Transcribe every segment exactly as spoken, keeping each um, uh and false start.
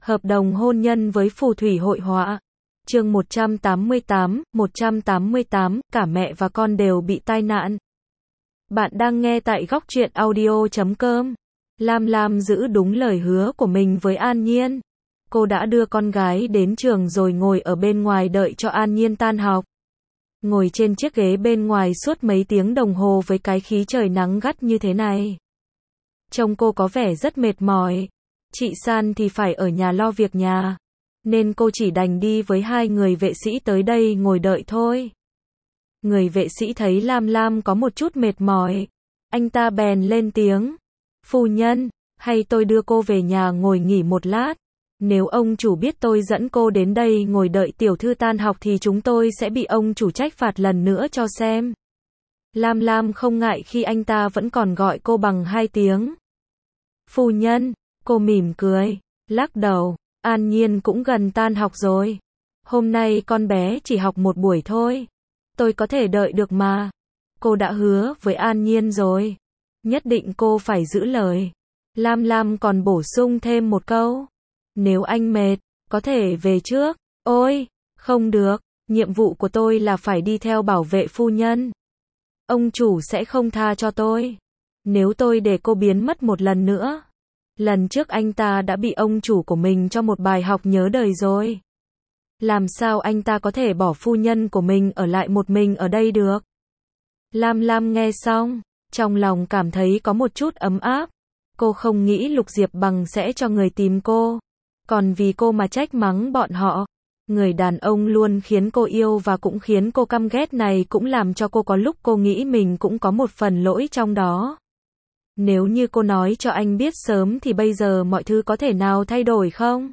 Hợp đồng hôn nhân với phù thủy hội họa. Chương một trăm tám mươi tám, một trăm tám mươi tám, cả mẹ và con đều bị tai nạn. Bạn đang nghe tại góc truyện audio chấm com. Lam Lam giữ đúng lời hứa của mình với An Nhiên. Cô đã đưa con gái đến trường rồi ngồi ở bên ngoài đợi cho An Nhiên tan học. Ngồi trên chiếc ghế bên ngoài suốt mấy tiếng đồng hồ với cái khí trời nắng gắt như thế này. Trông cô có vẻ rất mệt mỏi. Chị San thì phải ở nhà lo việc nhà. Nên cô chỉ đành đi với hai người vệ sĩ tới đây ngồi đợi thôi. Người vệ sĩ thấy Lam Lam có một chút mệt mỏi. Anh ta bèn lên tiếng. Phu nhân, hay tôi đưa cô về nhà ngồi nghỉ một lát. Nếu ông chủ biết tôi dẫn cô đến đây ngồi đợi tiểu thư tan học thì chúng tôi sẽ bị ông chủ trách phạt lần nữa cho xem. Lam Lam không ngại khi anh ta vẫn còn gọi cô bằng hai tiếng. Phu nhân, cô mỉm cười, lắc đầu. An Nhiên cũng gần tan học rồi. Hôm nay con bé chỉ học một buổi thôi. Tôi có thể đợi được mà. Cô đã hứa với An Nhiên rồi. Nhất định cô phải giữ lời. Lam Lam còn bổ sung thêm một câu. Nếu anh mệt, có thể về trước. Ôi, không được. Nhiệm vụ của tôi là phải đi theo bảo vệ phu nhân. Ông chủ sẽ không tha cho tôi. Nếu tôi để cô biến mất một lần nữa. Lần trước anh ta đã bị ông chủ của mình cho một bài học nhớ đời rồi. Làm sao anh ta có thể bỏ phu nhân của mình ở lại một mình ở đây được? Lam Lam nghe xong, trong lòng cảm thấy có một chút ấm áp. Cô không nghĩ Lục Diệp Bằng sẽ cho người tìm cô. Còn vì cô mà trách mắng bọn họ. Người đàn ông luôn khiến cô yêu và cũng khiến cô căm ghét này cũng làm cho cô có lúc cô nghĩ mình cũng có một phần lỗi trong đó. Nếu như cô nói cho anh biết sớm thì bây giờ mọi thứ có thể nào thay đổi không?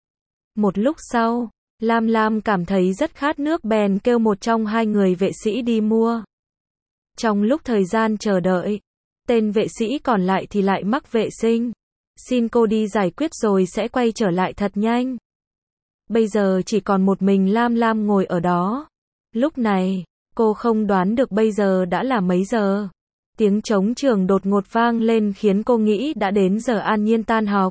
Một lúc sau, Lam Lam cảm thấy rất khát nước bèn kêu một trong hai người vệ sĩ đi mua. Trong lúc thời gian chờ đợi, tên vệ sĩ còn lại thì lại mắc vệ sinh. Xin cô đi giải quyết rồi sẽ quay trở lại thật nhanh. Bây giờ chỉ còn một mình Lam Lam ngồi ở đó. Lúc này, cô không đoán được bây giờ đã là mấy giờ. Tiếng trống trường đột ngột vang lên khiến cô nghĩ đã đến giờ An Nhiên tan học.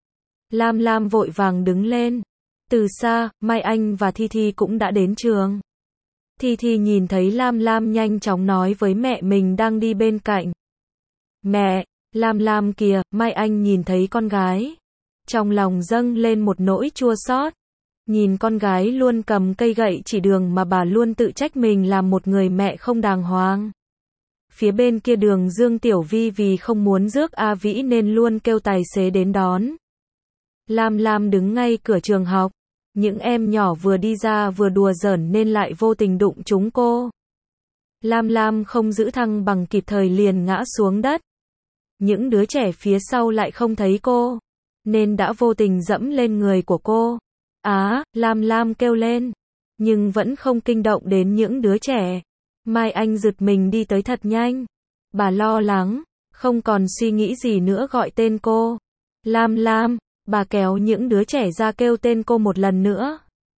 Lam Lam vội vàng đứng lên. Từ xa, Mai Anh và Thi Thi cũng đã đến trường. Thi Thi nhìn thấy Lam Lam nhanh chóng nói với mẹ mình đang đi bên cạnh. Mẹ, Lam Lam kìa, Mai Anh nhìn thấy con gái. Trong lòng dâng lên một nỗi chua xót. Nhìn con gái luôn cầm cây gậy chỉ đường mà bà luôn tự trách mình làm một người mẹ không đàng hoàng. Phía bên kia đường Dương Tiểu Vi vì không muốn rước A Vĩ nên luôn kêu tài xế đến đón. Lam Lam đứng ngay cửa trường học. Những em nhỏ vừa đi ra vừa đùa giỡn nên lại vô tình đụng trúng cô. Lam Lam không giữ thăng bằng kịp thời liền ngã xuống đất. Những đứa trẻ phía sau lại không thấy cô, nên đã vô tình dẫm lên người của cô. Á, Lam Lam kêu lên, nhưng vẫn không kinh động đến những đứa trẻ. Mai Anh giật mình đi tới thật nhanh. Bà lo lắng, không còn suy nghĩ gì nữa gọi tên cô. Lam Lam, bà kéo những đứa trẻ ra kêu tên cô một lần nữa.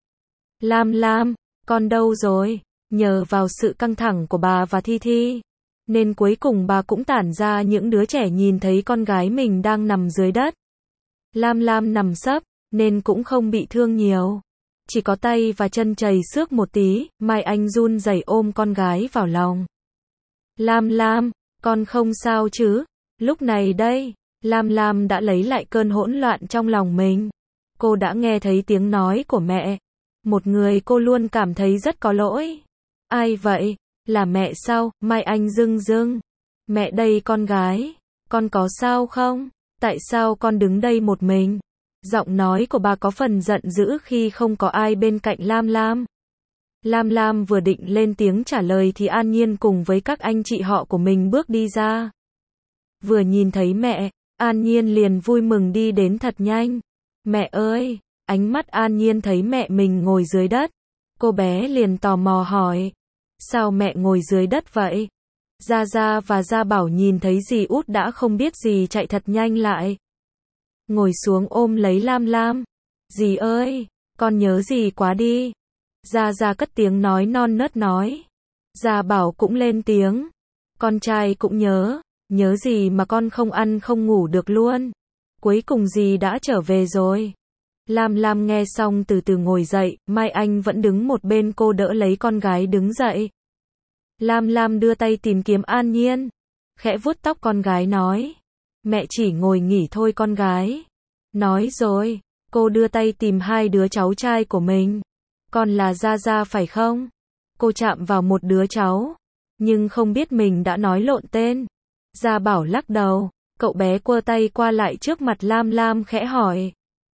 Lam Lam, con đâu rồi? Nhờ vào sự căng thẳng của bà và Thi Thi, nên cuối cùng bà cũng tản ra những đứa trẻ nhìn thấy con gái mình đang nằm dưới đất. Lam Lam nằm sấp, nên cũng không bị thương nhiều. Chỉ có tay và chân chảy xước một tí, Mai Anh run rẩy ôm con gái vào lòng. Lam Lam, con không sao chứ? Lúc này đây, Lam Lam đã lấy lại cơn hỗn loạn trong lòng mình. Cô đã nghe thấy tiếng nói của mẹ. Một người cô luôn cảm thấy rất có lỗi. Ai vậy? Là mẹ sao? Mai Anh rưng rưng. Mẹ đây con gái. Con có sao không? Tại sao con đứng đây một mình? Giọng nói của bà có phần giận dữ khi không có ai bên cạnh Lam Lam. Lam Lam vừa định lên tiếng trả lời thì An Nhiên cùng với các anh chị họ của mình bước đi ra. Vừa nhìn thấy mẹ, An Nhiên liền vui mừng đi đến thật nhanh. Mẹ ơi! Ánh mắt An Nhiên thấy mẹ mình ngồi dưới đất. Cô bé liền tò mò hỏi. Sao mẹ ngồi dưới đất vậy? Gia Gia và Gia Bảo nhìn thấy dì út đã không biết gì chạy thật nhanh lại. Ngồi xuống ôm lấy Lam Lam. Dì ơi! Con nhớ dì quá đi. Gia Gia cất tiếng nói non nớt nói. Gia Bảo cũng lên tiếng. Con trai cũng nhớ. Nhớ gì mà con không ăn không ngủ được luôn. Cuối cùng dì đã trở về rồi. Lam Lam nghe xong từ từ ngồi dậy, Mai Anh vẫn đứng một bên, cô đỡ lấy con gái đứng dậy. Lam Lam đưa tay tìm kiếm An Nhiên, khẽ vuốt tóc con gái nói, mẹ chỉ ngồi nghỉ thôi con gái. Nói rồi, cô đưa tay tìm hai đứa cháu trai của mình. Con là Gia Gia phải không? Cô chạm vào một đứa cháu, nhưng không biết mình đã nói lộn tên. Gia Bảo lắc đầu, cậu bé quơ tay qua lại trước mặt Lam Lam khẽ hỏi.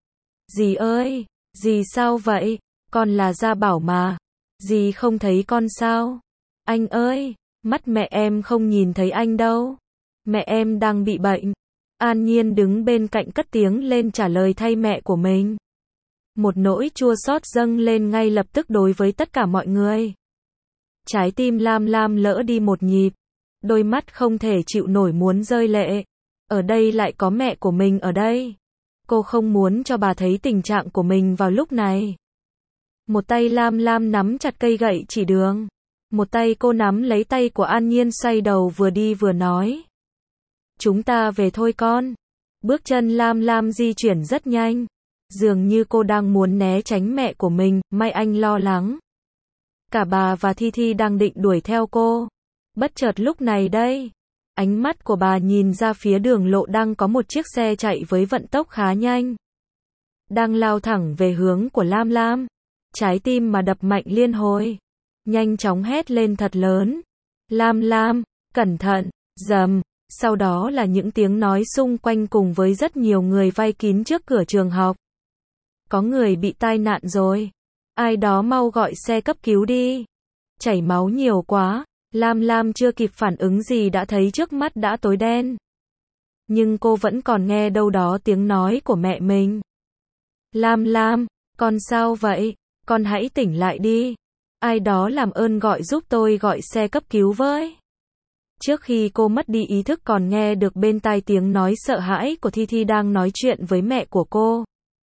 Dì ơi, dì sao vậy? Con là Gia Bảo mà. Dì không thấy con sao? Anh ơi, mắt mẹ em không nhìn thấy anh đâu. Mẹ em đang bị bệnh. An Nhiên đứng bên cạnh cất tiếng lên trả lời thay mẹ của mình. Một nỗi chua xót dâng lên ngay lập tức đối với tất cả mọi người. Trái tim Lam Lam lỡ đi một nhịp. Đôi mắt không thể chịu nổi muốn rơi lệ. Ở đây lại có mẹ của mình ở đây. Cô không muốn cho bà thấy tình trạng của mình vào lúc này. Một tay Lam Lam nắm chặt cây gậy chỉ đường. Một tay cô nắm lấy tay của An Nhiên xoay đầu vừa đi vừa nói. Chúng ta về thôi con. Bước chân Lam Lam di chuyển rất nhanh. Dường như cô đang muốn né tránh mẹ của mình, Mai Anh lo lắng. Cả bà và Thi Thi đang định đuổi theo cô. Bất chợt lúc này đây, ánh mắt của bà nhìn ra phía đường lộ đang có một chiếc xe chạy với vận tốc khá nhanh. Đang lao thẳng về hướng của Lam Lam. Trái tim mà đập mạnh liên hồi. Nhanh chóng hét lên thật lớn. Lam Lam, cẩn thận, rầm. Sau đó là những tiếng nói xung quanh cùng với rất nhiều người vây kín trước cửa trường học. Có người bị tai nạn rồi. Ai đó mau gọi xe cấp cứu đi. Chảy máu nhiều quá. Lam Lam chưa kịp phản ứng gì đã thấy trước mắt đã tối đen. Nhưng cô vẫn còn nghe đâu đó tiếng nói của mẹ mình. Lam Lam, con sao vậy? Con hãy tỉnh lại đi. Ai đó làm ơn gọi giúp tôi gọi xe cấp cứu với. Trước khi cô mất đi ý thức còn nghe được bên tai tiếng nói sợ hãi của Thi Thi đang nói chuyện với mẹ của cô.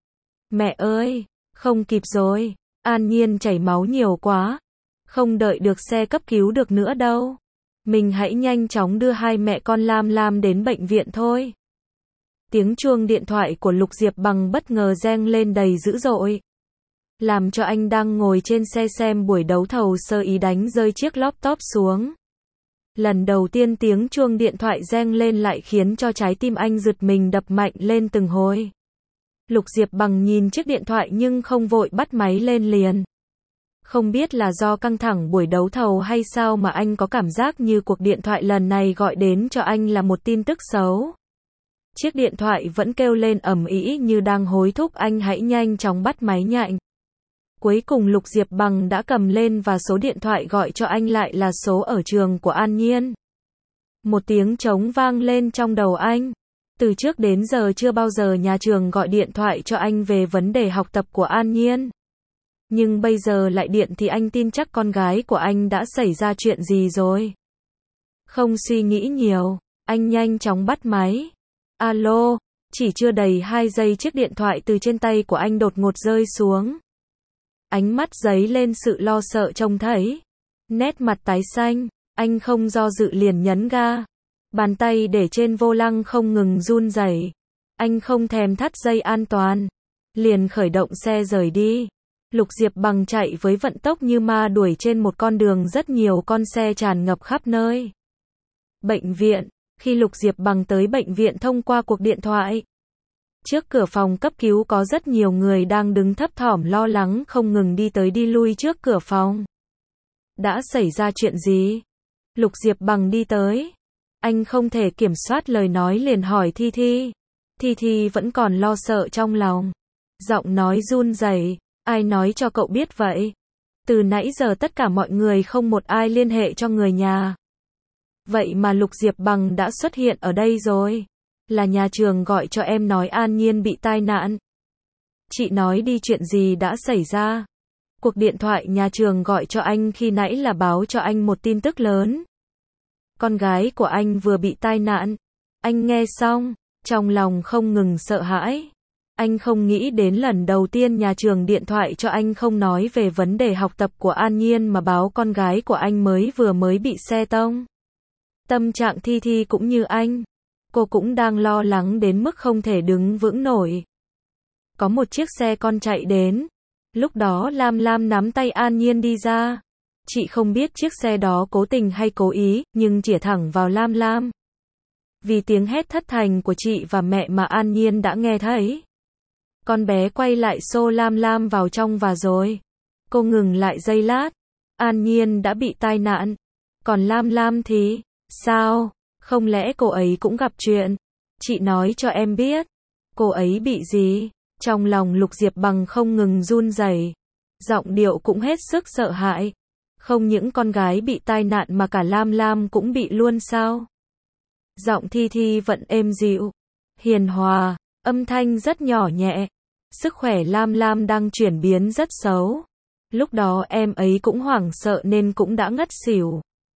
Mẹ ơi, không kịp rồi. An Nhiên chảy máu nhiều quá. Không đợi được xe cấp cứu được nữa đâu. Mình hãy nhanh chóng đưa hai mẹ con Lam Lam đến bệnh viện thôi. Tiếng chuông điện thoại của Lục Diệp Bằng bất ngờ reng lên đầy dữ dội. Làm cho anh đang ngồi trên xe xem buổi đấu thầu sơ ý đánh rơi chiếc laptop xuống. Lần đầu tiên tiếng chuông điện thoại reng lên lại khiến cho trái tim anh giật mình đập mạnh lên từng hồi. Lục Diệp Bằng nhìn chiếc điện thoại nhưng không vội bắt máy lên liền. Không biết là do căng thẳng buổi đấu thầu hay sao mà anh có cảm giác như cuộc điện thoại lần này gọi đến cho anh là một tin tức xấu. Chiếc điện thoại vẫn kêu lên ầm ĩ như đang hối thúc anh hãy nhanh chóng bắt máy nhạy. Cuối cùng Lục Diệp Bằng đã cầm lên và số điện thoại gọi cho anh lại là số ở trường của An Nhiên. Một tiếng trống vang lên trong đầu anh. Từ trước đến giờ chưa bao giờ nhà trường gọi điện thoại cho anh về vấn đề học tập của An Nhiên. Nhưng bây giờ lại điện thì anh tin chắc con gái của anh đã xảy ra chuyện gì rồi. Không suy nghĩ nhiều, anh nhanh chóng bắt máy. Alo, chỉ chưa đầy hai giây chiếc điện thoại từ trên tay của anh đột ngột rơi xuống. Ánh mắt dấy lên sự lo sợ trông thấy. Nét mặt tái xanh, anh không do dự liền nhấn ga. Bàn tay để trên vô lăng không ngừng run rẩy. Anh không thèm thắt dây an toàn. Liền khởi động xe rời đi. Lục Diệp Bằng chạy với vận tốc như ma đuổi trên một con đường rất nhiều con xe tràn ngập khắp nơi. Bệnh viện. Khi Lục Diệp Bằng tới bệnh viện thông qua cuộc điện thoại. Trước cửa phòng cấp cứu có rất nhiều người đang đứng thấp thỏm lo lắng không ngừng đi tới đi lui trước cửa phòng. Đã xảy ra chuyện gì? Lục Diệp Bằng đi tới. Anh không thể kiểm soát lời nói liền hỏi Thi Thi. Thi Thi vẫn còn lo sợ trong lòng. Giọng nói run rẩy. Ai nói cho cậu biết vậy? Từ nãy giờ tất cả mọi người không một ai liên hệ cho người nhà. Vậy mà Lục Diệp Bằng đã xuất hiện ở đây rồi. Là nhà trường gọi cho em nói An Nhiên bị tai nạn. Chị nói đi chuyện gì đã xảy ra? Cuộc điện thoại nhà trường gọi cho anh khi nãy là báo cho anh một tin tức lớn. Con gái của anh vừa bị tai nạn. Anh nghe xong, trong lòng không ngừng sợ hãi. Anh không nghĩ đến lần đầu tiên nhà trường điện thoại cho anh không nói về vấn đề học tập của An Nhiên mà báo con gái của anh mới vừa mới bị xe tông. Tâm trạng Thi Thi cũng như anh. Cô cũng đang lo lắng đến mức không thể đứng vững nổi. có một chiếc xe con chạy đến. Lúc đó Lam Lam nắm tay An Nhiên đi ra. Chị không biết chiếc xe đó cố tình hay cố ý, nhưng chĩa thẳng vào Lam Lam. Vì tiếng hét thất thành của chị và mẹ mà An Nhiên đã nghe thấy. Con bé quay lại xô Lam Lam vào trong và rồi. Cô ngừng lại giây lát. An Nhiên đã bị tai nạn. Còn Lam Lam thì, sao? Không lẽ cô ấy cũng gặp chuyện? Chị nói cho em biết. Cô ấy bị gì? Trong lòng Lục Diệp Bằng không ngừng run rẩy, giọng điệu cũng hết sức sợ hãi. Không những con gái bị tai nạn mà cả Lam Lam cũng bị luôn sao? Giọng Thi Thi vẫn êm dịu, hiền hòa, âm thanh rất nhỏ nhẹ. Sức khỏe Lam Lam đang chuyển biến rất xấu. Lúc đó em ấy cũng hoảng sợ nên cũng đã ngất xỉu.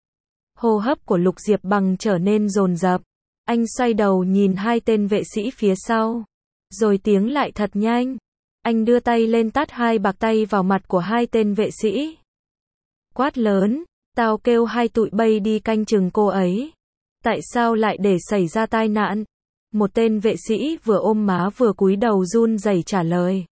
Hô hấp của Lục Diệp Bằng trở nên dồn dập. Anh xoay đầu nhìn hai tên vệ sĩ phía sau. Rồi tiếng lại thật nhanh. Anh đưa tay lên tát hai bạc tay vào mặt của hai tên vệ sĩ. Quát lớn, tao kêu hai tụi bay đi canh chừng cô ấy. Tại sao lại để xảy ra tai nạn? Một tên vệ sĩ vừa ôm má vừa cúi đầu run rẩy trả lời.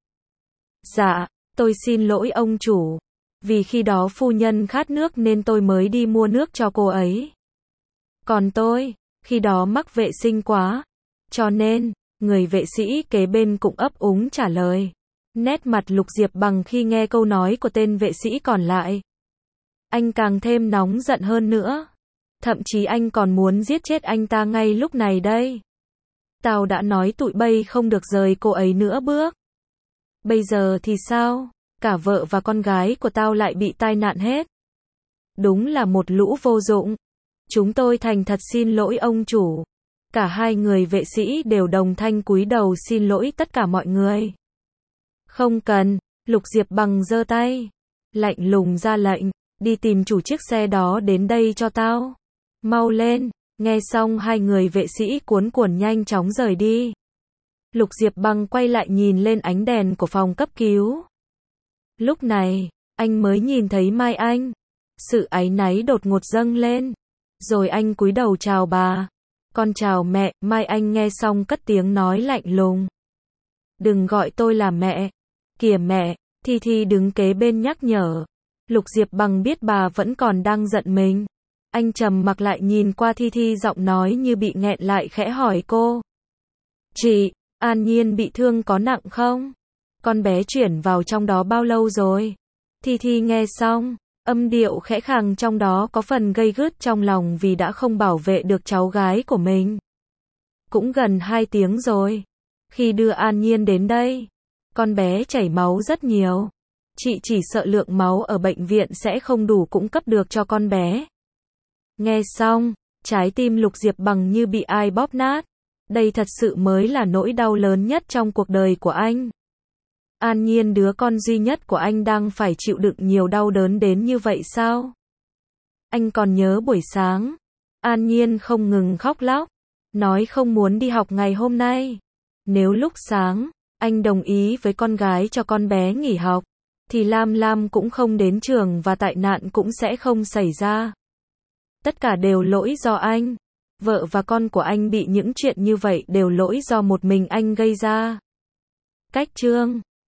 Dạ, tôi xin lỗi ông chủ. Vì khi đó phu nhân khát nước nên tôi mới đi mua nước cho cô ấy. Còn tôi, khi đó mắc vệ sinh quá. Cho nên, người vệ sĩ kế bên cũng ấp úng trả lời. Nét mặt Lục Diệp Bằng khi nghe câu nói của tên vệ sĩ còn lại. Anh càng thêm nóng giận hơn nữa. Thậm chí anh còn muốn giết chết anh ta ngay lúc này đây. Tao đã nói tụi bay không được rời cô ấy nữa bước. Bây giờ thì sao? Cả vợ và con gái của tao lại bị tai nạn hết. Đúng là một lũ vô dụng. Chúng tôi thành thật xin lỗi ông chủ. Cả hai người vệ sĩ đều đồng thanh cúi đầu xin lỗi tất cả mọi người. Không cần, Lục Diệp Bằng giơ tay. Lạnh lùng ra lệnh, đi tìm chủ chiếc xe đó đến đây cho tao. Mau lên, nghe xong hai người vệ sĩ cuốn cuồng nhanh chóng rời đi. Lục Diệp Bằng quay lại nhìn lên ánh đèn của phòng cấp cứu. Lúc này, anh mới nhìn thấy Mai Anh. Sự áy náy đột ngột dâng lên. Rồi anh cúi đầu chào bà. Con chào mẹ, Mai Anh nghe xong cất tiếng nói lạnh lùng. Đừng gọi tôi là mẹ. Kìa mẹ, Thi Thi đứng kế bên nhắc nhở. Lục Diệp Bằng biết bà vẫn còn đang giận mình. Anh trầm mặc lại nhìn qua Thi Thi, giọng nói như bị nghẹn lại khẽ hỏi cô. Chị, An Nhiên bị thương có nặng không? Con bé chuyển vào trong đó bao lâu rồi? Thi Thi nghe xong, âm điệu khẽ khàng trong đó có phần gây gớt trong lòng vì đã không bảo vệ được cháu gái của mình. Cũng gần hai tiếng rồi. Khi đưa An Nhiên đến đây, con bé chảy máu rất nhiều. Chị chỉ sợ lượng máu ở bệnh viện sẽ không đủ cung cấp được cho con bé. Nghe xong, trái tim Lục Diệp Bằng như bị ai bóp nát. Đây thật sự mới là nỗi đau lớn nhất trong cuộc đời của anh. An Nhiên, đứa con duy nhất của anh, đang phải chịu đựng nhiều đau đớn đến như vậy sao? Anh còn nhớ buổi sáng, An Nhiên không ngừng khóc lóc, nói không muốn đi học ngày hôm nay. Nếu lúc sáng, anh đồng ý với con gái cho con bé nghỉ học, thì Lam Lam cũng không đến trường và tai nạn cũng sẽ không xảy ra. Tất cả đều lỗi do anh. Vợ và con của anh bị những chuyện như vậy đều lỗi do một mình anh gây ra. Cách chương